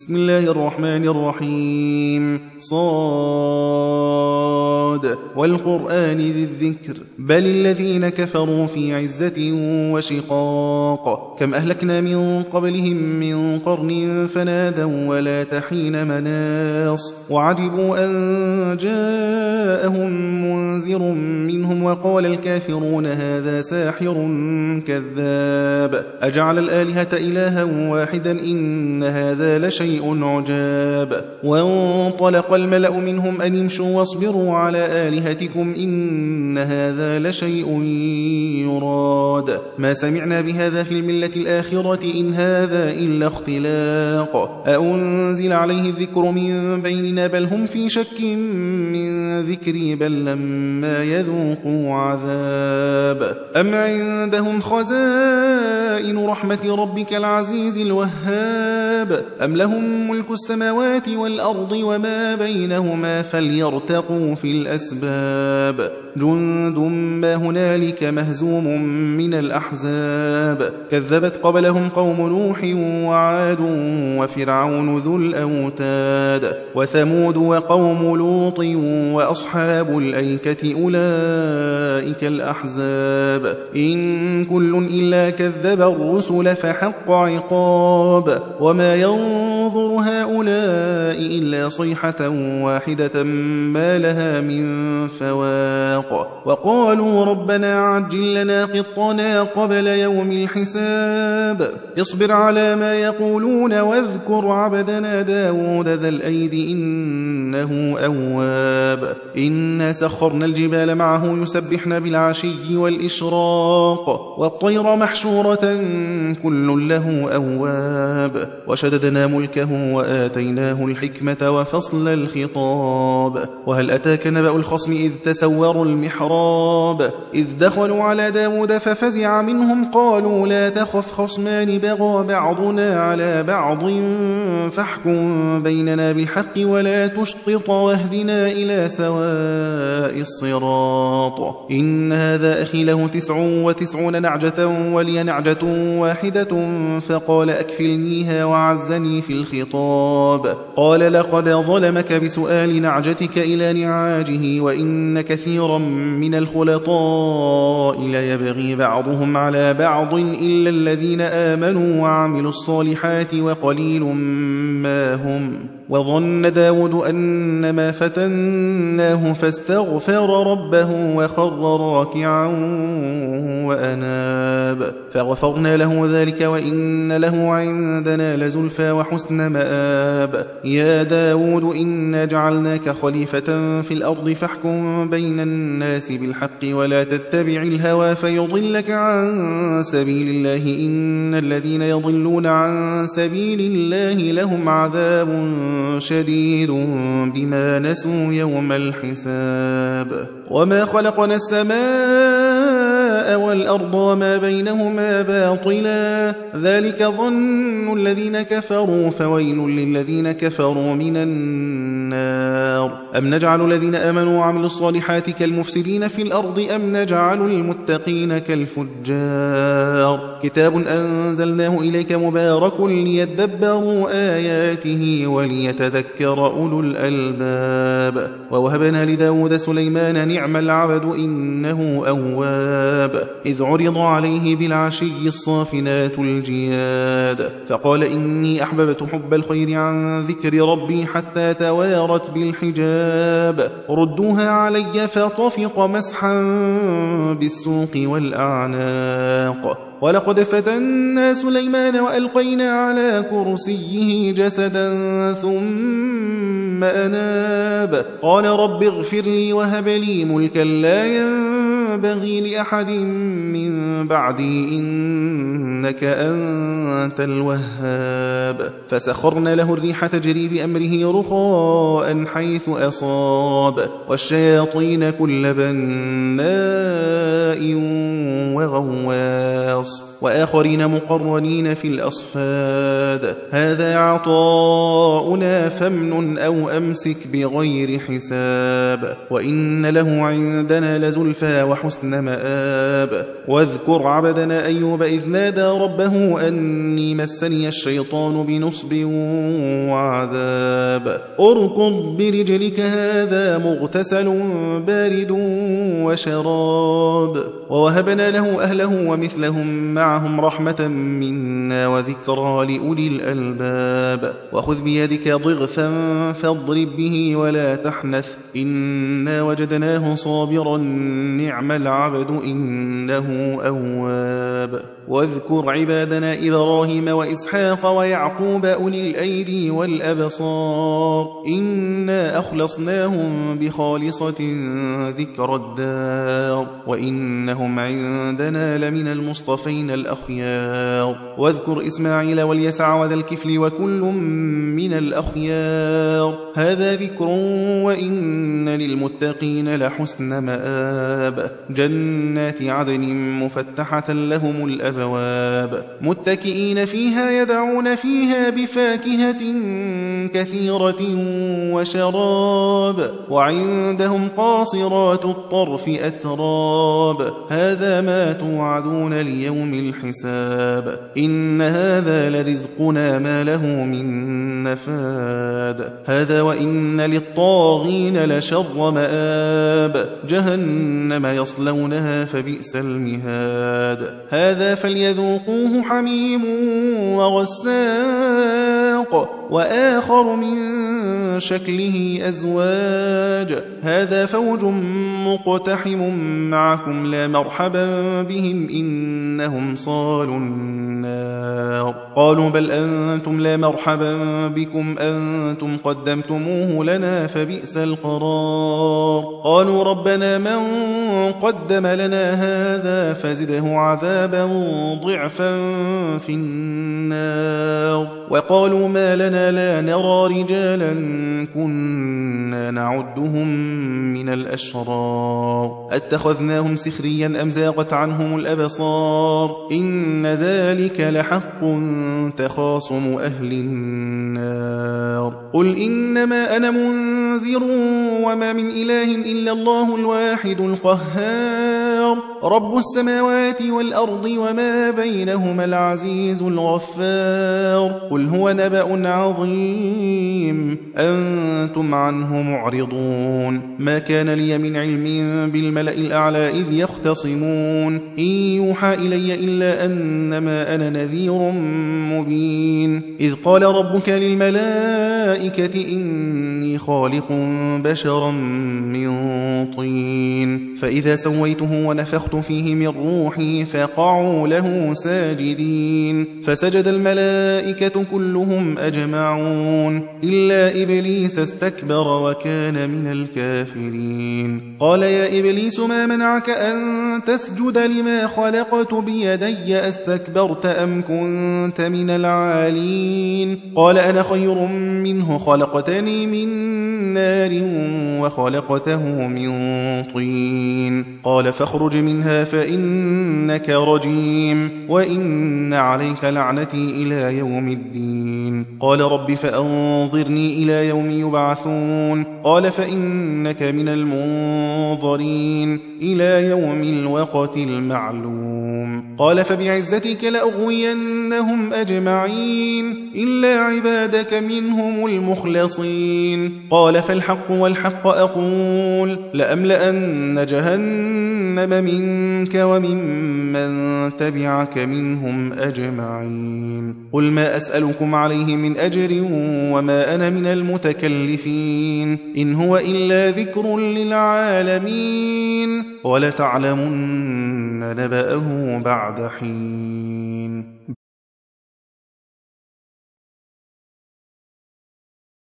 بسم الله الرحمن الرحيم صاد والقرآن ذي الذكر بل الذين كفروا في عزة وشقاق كم أهلكنا من قبلهم من قرن فنادوا ولا تحين مناص وعجبوا أن جاءهم منذر منهم وقال الكافرون هذا ساحر كذاب أجعل الآلهة إلها واحدا إن هذا لشيء عجاب وانطلق الملأ منهم أن امشوا واصبروا على آلهتكم إن هذا لشيء يراد ما سمعنا بهذا في الملة الآخرة إن هذا إلا اختلاق أأنزل عليه الذكر من بيننا بل هم في شك من ذكري بل لما يذوقوا عذاب أم عندهم خزائن رحمة ربك العزيز الوهاب أم لهم ملك السماوات والأرض وما بينهما فليرتقوا في الأسباب جند ما هنالك مهزوم من الأحزاب كذبت قبلهم قوم نوح وعاد وفرعون ذو الأوتاد وثمود وقوم لوط وأصحاب الأيكة أولئك الأحزاب إن كل إلا كذب الرسل فحق عقاب وما ينظر هؤلاء إلا صيحة واحدة ما لها من فواق وقالوا ربنا عجل لنا قطنا قبل يوم الحساب اصبر على ما يقولون واذكر عبدنا داود ذا الأيد إنه أواب إنا سخرنا الجبال معه يسبحن بالعشي والإشراق والطير محشورة كل له أواب وشددنا ملكه وآتيناه الحكمة وفصل الخطاب وهل أتاك نبأ الخصم إذ تسوروا المحراب إذ دخلوا على داود ففزع منهم قالوا لا تخف خصمان بغى بعضنا على بعض فاحكم بيننا بالحق ولا تشطط واهدنا إلى سواء الصراط إن هذا أخي له 99 نعجة ولي نعجة واحدة فقال أكفلنيها وعزني في الخطاب قال لقد ظلمك بسؤال نعجتك إلى نعاجه وإن كثيرا من الخلطاء ليبغي بعضهم على بعض إلا الذين آمنوا وعملوا الصالحات وقليل ما هم وظن داود أنما فتناه فاستغفر ربه وخر راكعا وأناب فغفرنا له ذلك وإن له عندنا لزلفى وحسن مآب يا داود إنا جعلناك خليفة في الأرض فاحكم بين الناس بالحق ولا تتبع الهوى فيضلك عن سبيل الله إن الذين يضلون عن سبيل الله لهم عذاب شديد بما نسوا يوم الحساب وما خلقنا السماء والأرض وما بينهما باطلا ذلك ظن الذين كفروا فويل للذين كفروا من النار أم نجعل الذين آمنوا وعملوا الصالحات كالمفسدين في الأرض أم نجعل المتقين كالفجار كتاب أنزلناه إليك مبارك ليدبروا آياته وليتذكر أولو الألباب ووهبنا لداود سليمان نعم العبد إنه أواب إذ عرض عليه بالعشي الصافنات الجياد فقال إني أحببت حب الخير عن ذكر ربي حتى توارت بالحجاب ردوها علي فطفق مسحا بالسوق والأعناق ولقد فتنا سليمان وألقينا على كرسيه جسدا ثم أناب قال رب اغفر لي وهب لي ملكا لا ينبغي لأحد من بعدي إنك أنت الوهاب فسخرنا له الريح تجري بأمره رخاء حيث أصاب والشياطين كل بناء وغواص وآخرين مقرنين في الأصفاد هذا عطاؤنا فامنن أو أمسك بغير حساب وإن له عندنا لزلفى وحسن مآب واذكر عبدنا أيوب إذ نادى ربه أني مسني الشيطان بنصب وعذاب اركض برجلك هذا مغتسل بارد وشراب ووهبنا له أهله ومثلهم معهم رحمة منا وذكرى لأولي الألباب وخذ بيدك ضغثا فاضرب به ولا تحنث إنا وجدناه صابرا نعم العبد إنه أواب واذكر عبادنا إبراهيم وإسحاق ويعقوب أولي الأيدي والأبصار إنا أخلصناهم بخالصة ذكر الدار وإنهم عندنا لمن المصطفين الأخيار واذكر إسماعيل واليسع وذا الكفل وكل من الأخيار هذا ذكر وإن للمتقين لحسن مآب جنات عدن مفتحة لهم الأبواب متكئين فيها يدعون فيها بفاكهة كثيرة وشراب وعندهم قاصرات الطرف أتراب هذا ما توعدون ليوم الحساب إن هذا لرزقنا ما له من نفاد هذا وإن للطاغين لشر مآب جهنم يصلونها فبئس المهاد هذا فليذوقوه حميم وغساق وآخر من شكله أزواج هذا فوج مقتحم معكم لا مرحبا بهم إنهم صالوا النار قالوا بل أنتم لا مرحبا بكم أنتم قدمتموه لنا فبئس القرار قالوا ربنا من قدم لنا هذا فزده عذابا ضعفا في النار وقالوا ما لنا لا نرى رجالا كنا نعدهم من الأشرار أتخذناهم سخريا أم زاغت عنهم الأبصار إن ذلك لحق تخاصم أهل النار قل إنما أنا منذر وما من إله إلا الله الواحد القهار رب السماوات والأرض وما بينهما العزيز الغفار قل هو نبأ عظيم أنتم عنه معرضون ما كان لي من علم بالملأ الأعلى إذ يختصمون إن يوحى إلي إلا أنما أنا نذير مبين إذ قال ربك للملائكة إني خالق بشرا من طين فإذا سويته ونفخت فيه من روحي فقعوا له ساجدين فسجد الملائكة كلهم أجمعون إلا إبليس استكبر وكان من الكافرين قال يا إبليس ما منعك أن تسجد لما خلقت بيدي أستكبرت أم كنت من العالين قال أنا خير منه خلقتني من نار وخلقته من طين قال فاخرج منها فإنك رجيم وإن عليك لعنتي إلى يوم الدين قال رب فأنظرني إلى يوم يبعثون قال فإنك من المنظرين إلى يوم الوقت المعلوم قال فبعزتك لأغوينهم أجمعين إلا عبادك منهم المخلصين قال فالحق والحق أقول لأملأن جهنم منك وممن تبعك منهم أجمعين قل ما أسألكم عليه من أجر وما أنا من المتكلفين إن هو إلا ذكر للعالمين ولتعلمن نبأه بعد حين